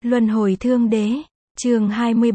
Luân hồi thương đế, chương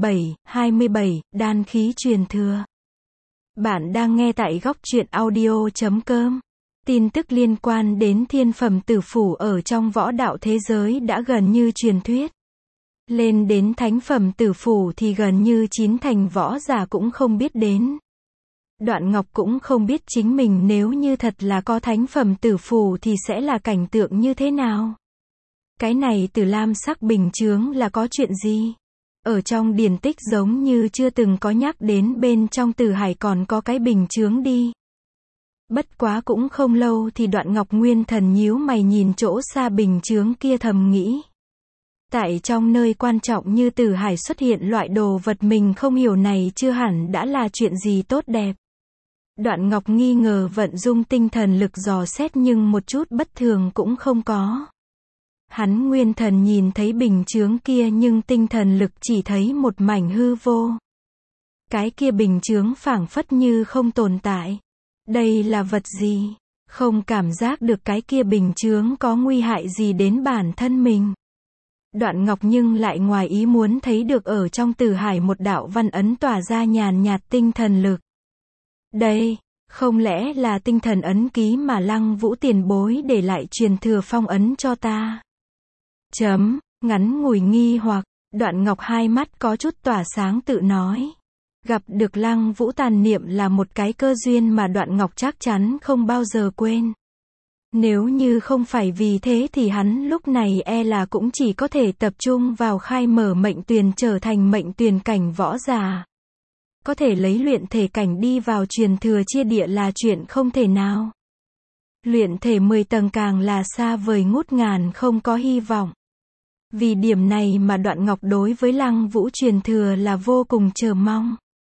27, đan khí truyền thừa. Bạn đang nghe tại góc truyện audio.com. Tin tức liên quan đến thiên phẩm tử phủ ở trong võ đạo thế giới đã gần như truyền thuyết. Lên đến thánh phẩm tử phủ thì gần như 9 thành võ giả cũng không biết đến. Đoạn Ngọc cũng không biết chính mình nếu như thật là có thánh phẩm tử phủ thì sẽ là cảnh tượng như thế nào. Cái này Tử Lam sắc bình chướng là có chuyện gì? Ở trong điển tích giống như chưa từng có nhắc đến bên trong Tử Hải còn có cái bình chướng đi. Bất quá cũng không lâu thì Đoạn Ngọc Nguyên Thần nhíu mày nhìn chỗ xa bình chướng kia thầm nghĩ. Tại trong nơi quan trọng như Tử Hải xuất hiện loại đồ vật mình không hiểu này chưa hẳn đã là chuyện gì tốt đẹp. Đoạn Ngọc nghi ngờ vận dụng tinh thần lực dò xét nhưng một chút bất thường cũng không có. Hắn nguyên thần nhìn thấy bình chướng kia nhưng tinh thần lực chỉ thấy một mảnh hư vô. Cái kia bình chướng phảng phất như không tồn tại. Đây là vật gì? Không cảm giác được cái kia bình chướng có nguy hại gì đến bản thân mình. Đoạn Ngọc nhưng lại ngoài ý muốn thấy được ở trong Tử Hải một đạo văn ấn tỏa ra nhàn nhạt tinh thần lực. Đây, không lẽ là tinh thần ấn ký mà Lăng Vũ tiền bối để lại truyền thừa phong ấn cho ta? Ngắn ngủi nghi hoặc, Đoạn Ngọc hai mắt có chút tỏa sáng tự nói. Gặp được Lăng Vũ tàn niệm là một cái cơ duyên mà Đoạn Ngọc chắc chắn không bao giờ quên. Nếu như không phải vì thế thì hắn lúc này e là cũng chỉ có thể tập trung vào khai mở mệnh tuyền trở thành mệnh tuyền cảnh võ giả. Có thể lấy luyện thể cảnh đi vào truyền thừa chia địa là chuyện không thể nào. Luyện thể 10 tầng càng là xa vời ngút ngàn không có hy vọng. Vì điểm này mà Đoạn Ngọc đối với Lăng Vũ truyền thừa là vô cùng chờ mong.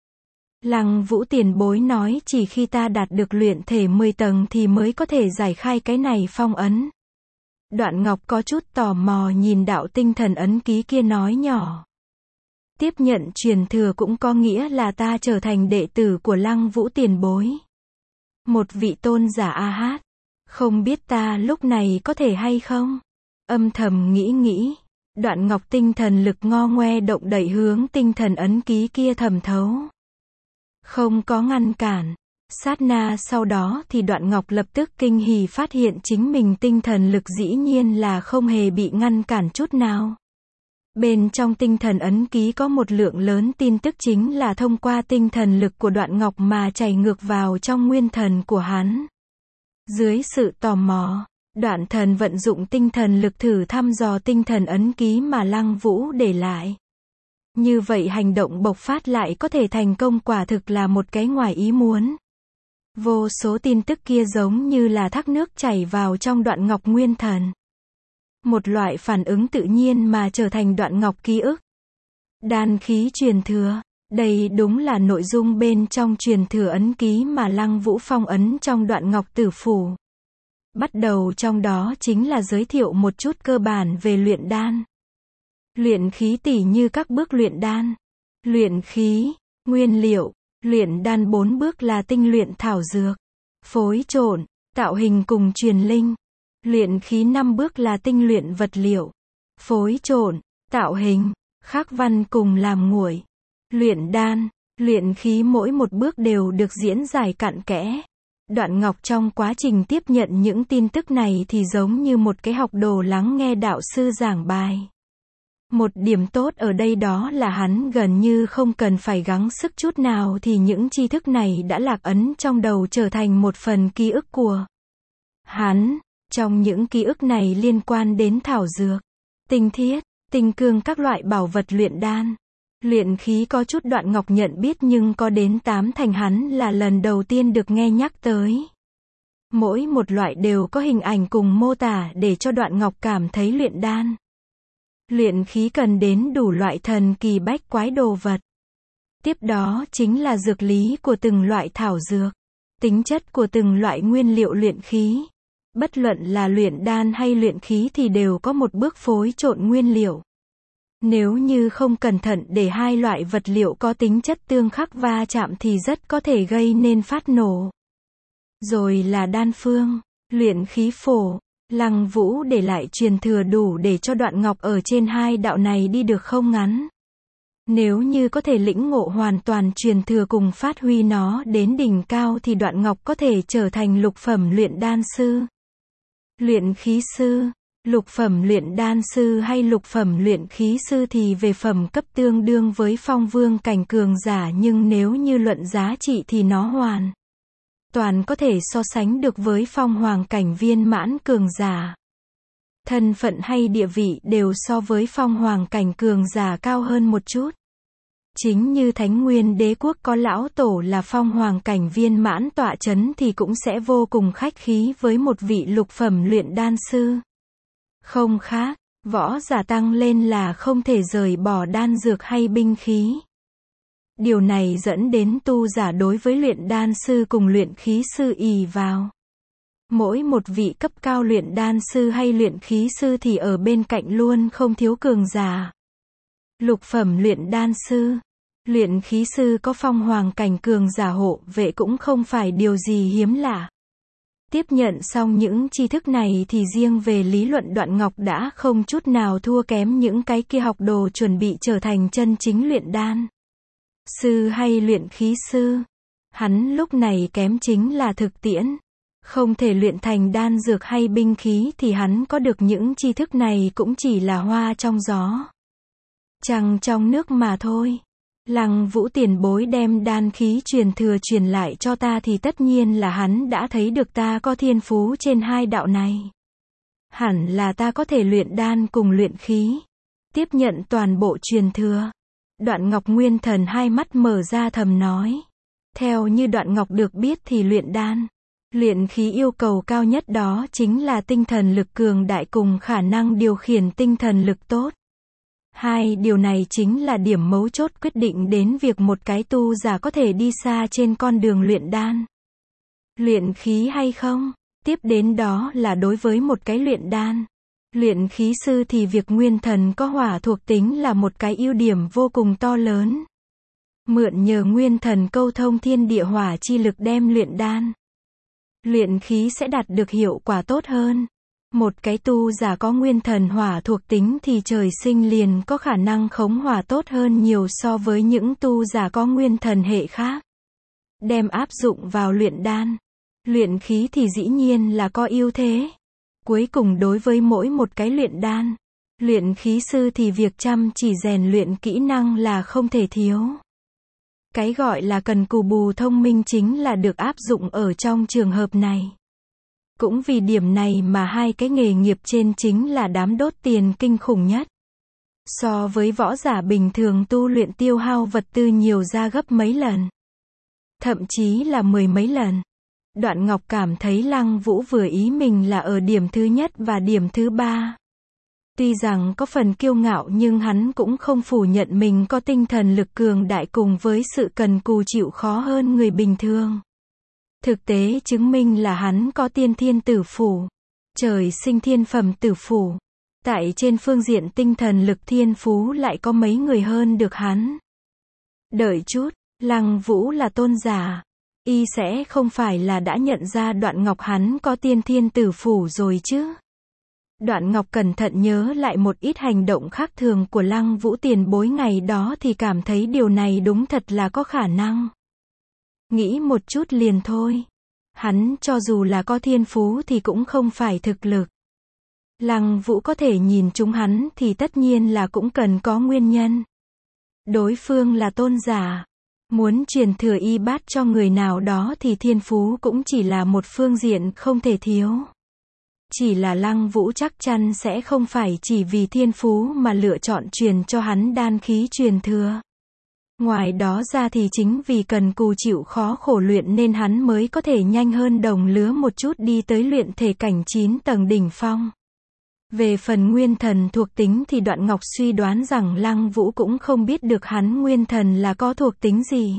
Lăng Vũ tiền bối nói chỉ khi ta đạt được luyện thể 10 tầng thì mới có thể giải khai cái này phong ấn. Đoạn Ngọc có chút tò mò nhìn đạo tinh thần ấn ký kia nói nhỏ. Tiếp nhận truyền thừa cũng có nghĩa là ta trở thành đệ tử của Lăng Vũ tiền bối. Một vị tôn giả A-hát. Không biết ta lúc này có thể hay không? Âm thầm nghĩ. Đoạn Ngọc tinh thần lực ngo ngoe động đẩy hướng tinh thần ấn ký kia thẩm thấu. Không có ngăn cản. Sát na sau đó thì Đoạn Ngọc lập tức kinh hỉ phát hiện chính mình tinh thần lực dĩ nhiên là không hề bị ngăn cản chút nào. Bên trong tinh thần ấn ký có một lượng lớn tin tức chính là thông qua tinh thần lực của Đoạn Ngọc mà chảy ngược vào trong nguyên thần của hắn. Dưới sự tò mò, Đoạn Thần vận dụng tinh thần lực thử thăm dò tinh thần ấn ký mà Lăng Vũ để lại. Như vậy hành động bộc phát lại có thể thành công quả thực là một cái ngoài ý muốn. Vô số tin tức kia giống như là thác nước chảy vào trong Đoạn Ngọc nguyên thần. Một loại phản ứng tự nhiên mà trở thành Đoạn Ngọc ký ức. Đan khí truyền thừa. Đây đúng là nội dung bên trong truyền thừa ấn ký mà Lăng Vũ phong ấn trong Đoạn Ngọc tử phủ. Bắt đầu trong đó chính là giới thiệu một chút cơ bản về luyện đan. Luyện khí tỉ như các bước luyện đan. Luyện khí, nguyên liệu, luyện đan 4 bước là tinh luyện thảo dược, phối trộn, tạo hình cùng truyền linh. Luyện khí 5 bước là tinh luyện vật liệu, phối trộn, tạo hình, khắc văn cùng làm nguội. Luyện đan, luyện khí mỗi một bước đều được diễn giải cặn kẽ. Đoạn Ngọc trong quá trình tiếp nhận những tin tức này thì giống như một cái học đồ lắng nghe đạo sư giảng bài. Một điểm tốt ở đây đó là hắn gần như không cần phải gắng sức chút nào thì những tri thức này đã lạc ấn trong đầu trở thành một phần ký ức của hắn. Trong những ký ức này liên quan đến thảo dược, tinh thiết, tinh cương các loại bảo vật luyện đan. Luyện khí có chút Đoạn Ngọc nhận biết nhưng có đến 8 thành hắn là lần đầu tiên được nghe nhắc tới. Mỗi một loại đều có hình ảnh cùng mô tả để cho Đoạn Ngọc cảm thấy luyện đan. Luyện khí cần đến đủ loại thần kỳ bách quái đồ vật. Tiếp đó chính là dược lý của từng loại thảo dược, tính chất của từng loại nguyên liệu luyện khí. Bất luận là luyện đan hay luyện khí thì đều có một bước phối trộn nguyên liệu. Nếu như không cẩn thận để hai loại vật liệu có tính chất tương khắc va chạm thì rất có thể gây nên phát nổ. Rồi là đan phương, luyện khí phổ. Lăng Vũ để lại truyền thừa đủ để cho Đoạn Ngọc ở trên hai đạo này đi được không ngắn. Nếu như có thể lĩnh ngộ hoàn toàn truyền thừa cùng phát huy nó đến đỉnh cao thì Đoạn Ngọc có thể trở thành lục phẩm luyện đan sư, luyện khí sư. Lục phẩm luyện đan sư hay lục phẩm luyện khí sư thì về phẩm cấp tương đương với phong vương cảnh cường giả, nhưng nếu như luận giá trị thì nó hoàn toàn có thể so sánh được với phong hoàng cảnh viên mãn cường giả. Thân phận hay địa vị đều so với phong hoàng cảnh cường giả cao hơn một chút. Chính như Thánh Nguyên Đế Quốc có lão tổ là phong hoàng cảnh viên mãn tọa chấn thì cũng sẽ vô cùng khách khí với một vị lục phẩm luyện đan sư. Không khác, võ giả tăng lên là không thể rời bỏ đan dược hay binh khí. Điều này dẫn đến tu giả đối với luyện đan sư cùng luyện khí sư ỷ vào. Mỗi một vị cấp cao luyện đan sư hay luyện khí sư thì ở bên cạnh luôn không thiếu cường giả. Lục phẩm luyện đan sư, luyện khí sư có phong hoàng cảnh cường giả hộ vệ cũng không phải điều gì hiếm lạ. Tiếp nhận xong những tri thức này thì riêng về lý luận Đoạn Ngọc đã không chút nào thua kém những cái kia học đồ chuẩn bị trở thành chân chính luyện đan sư hay luyện khí sư. Hắn lúc này kém chính là thực tiễn. Không thể luyện thành đan dược hay binh khí thì hắn có được những tri thức này cũng chỉ là hoa trong gió, trăng trong nước mà thôi. Lăng Vũ tiền bối đem đan khí truyền thừa truyền lại cho ta thì tất nhiên là hắn đã thấy được ta có thiên phú trên hai đạo này. Hẳn là ta có thể luyện đan cùng luyện khí. Tiếp nhận toàn bộ truyền thừa. Đoạn Ngọc Nguyên Thần hai mắt mở ra thầm nói. Theo như Đoạn Ngọc được biết thì luyện đan, luyện khí yêu cầu cao nhất đó chính là tinh thần lực cường đại cùng khả năng điều khiển tinh thần lực tốt. Hai điều này chính là điểm mấu chốt quyết định đến việc một cái tu giả có thể đi xa trên con đường luyện đan, luyện khí hay không. Tiếp đến đó là đối với một cái luyện đan, luyện khí sư thì việc nguyên thần có hỏa thuộc tính là một cái ưu điểm vô cùng to lớn. Mượn nhờ nguyên thần câu thông thiên địa hỏa chi lực đem luyện đan, luyện khí sẽ đạt được hiệu quả tốt hơn. Một cái tu giả có nguyên thần hỏa thuộc tính thì trời sinh liền có khả năng khống hỏa tốt hơn nhiều so với những tu giả có nguyên thần hệ khác. Đem áp dụng vào luyện đan, luyện khí thì dĩ nhiên là có ưu thế. Cuối cùng đối với mỗi một cái luyện đan, luyện khí sư thì việc chăm chỉ rèn luyện kỹ năng là không thể thiếu. Cái gọi là cần cù bù thông minh chính là được áp dụng ở trong trường hợp này. Cũng vì điểm này mà hai cái nghề nghiệp trên chính là đám đốt tiền kinh khủng nhất. So với võ giả bình thường tu luyện tiêu hao vật tư nhiều ra gấp mấy lần. Thậm chí là 10 mấy lần. Đoạn Ngọc cảm thấy Lăng Vũ vừa ý mình là ở điểm thứ nhất và điểm thứ ba. Tuy rằng có phần kiêu ngạo nhưng hắn cũng không phủ nhận mình có tinh thần lực cường đại cùng với sự cần cù chịu khó hơn người bình thường. Thực tế chứng minh là hắn có tiên thiên tử phủ, trời sinh thiên phẩm tử phủ. Tại trên phương diện tinh thần lực thiên phú lại có mấy người hơn được hắn. Đợi chút, Lăng Vũ là tôn giả, y sẽ không phải là đã nhận ra Đoạn Ngọc hắn có tiên thiên tử phủ rồi chứ? Đoạn Ngọc cẩn thận nhớ lại một ít hành động khác thường của Lăng Vũ tiền bối ngày đó thì cảm thấy điều này đúng thật là có khả năng. Nghĩ một chút liền thôi. Hắn cho dù là có thiên phú thì cũng không phải thực lực. Lăng Vũ có thể nhìn trúng hắn thì tất nhiên là cũng cần có nguyên nhân. Đối phương là tôn giả. Muốn truyền thừa y bát cho người nào đó thì thiên phú cũng chỉ là một phương diện không thể thiếu. Chỉ là Lăng Vũ chắc chắn sẽ không phải chỉ vì thiên phú mà lựa chọn truyền cho hắn đan khí truyền thừa. Ngoài đó ra thì chính vì cần cù chịu khó khổ luyện nên hắn mới có thể nhanh hơn đồng lứa một chút đi tới luyện thể cảnh 9 tầng đỉnh phong. Về phần nguyên thần thuộc tính thì Đoạn Ngọc suy đoán rằng Lăng Vũ cũng không biết được hắn nguyên thần là có thuộc tính gì.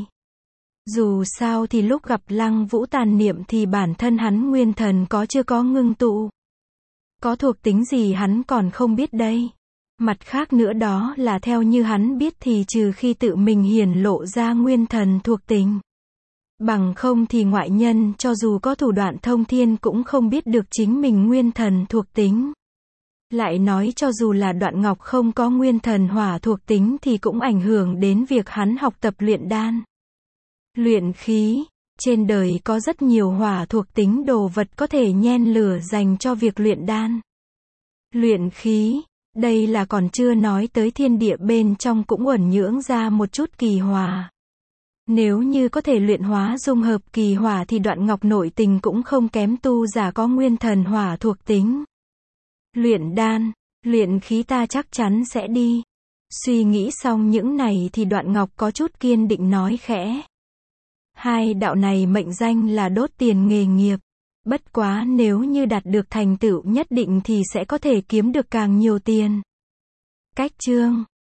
Dù sao thì lúc gặp Lăng Vũ tàn niệm thì bản thân hắn nguyên thần chưa có ngưng tụ. Có thuộc tính gì hắn còn không biết đây. Mặt khác nữa đó là theo như hắn biết thì trừ khi tự mình hiển lộ ra nguyên thần thuộc tính, Bằng không thì ngoại nhân cho dù có thủ đoạn thông thiên cũng không biết được chính mình nguyên thần thuộc tính. Lại nói cho dù là Đoạn Ngọc không có nguyên thần hỏa thuộc tính thì cũng ảnh hưởng đến việc hắn học tập luyện đan. Luyện khí, trên đời có rất nhiều hỏa thuộc tính đồ vật có thể nhen lửa dành cho việc luyện đan. Luyện khí, đây là còn chưa nói tới thiên địa bên trong cũng uẩn nhưỡng ra một chút kỳ hỏa. Nếu như có thể luyện hóa dung hợp kỳ hỏa thì Đoạn Ngọc nội tình cũng không kém tu giả có nguyên thần hỏa thuộc tính. Luyện đan, luyện khí ta chắc chắn sẽ đi. Suy nghĩ xong những này thì Đoạn Ngọc có chút kiên định nói khẽ. Hai đạo này mệnh danh là đốt tiền nghề nghiệp. Bất quá nếu như đạt được thành tựu nhất định thì sẽ có thể kiếm được càng nhiều tiền. Cách chương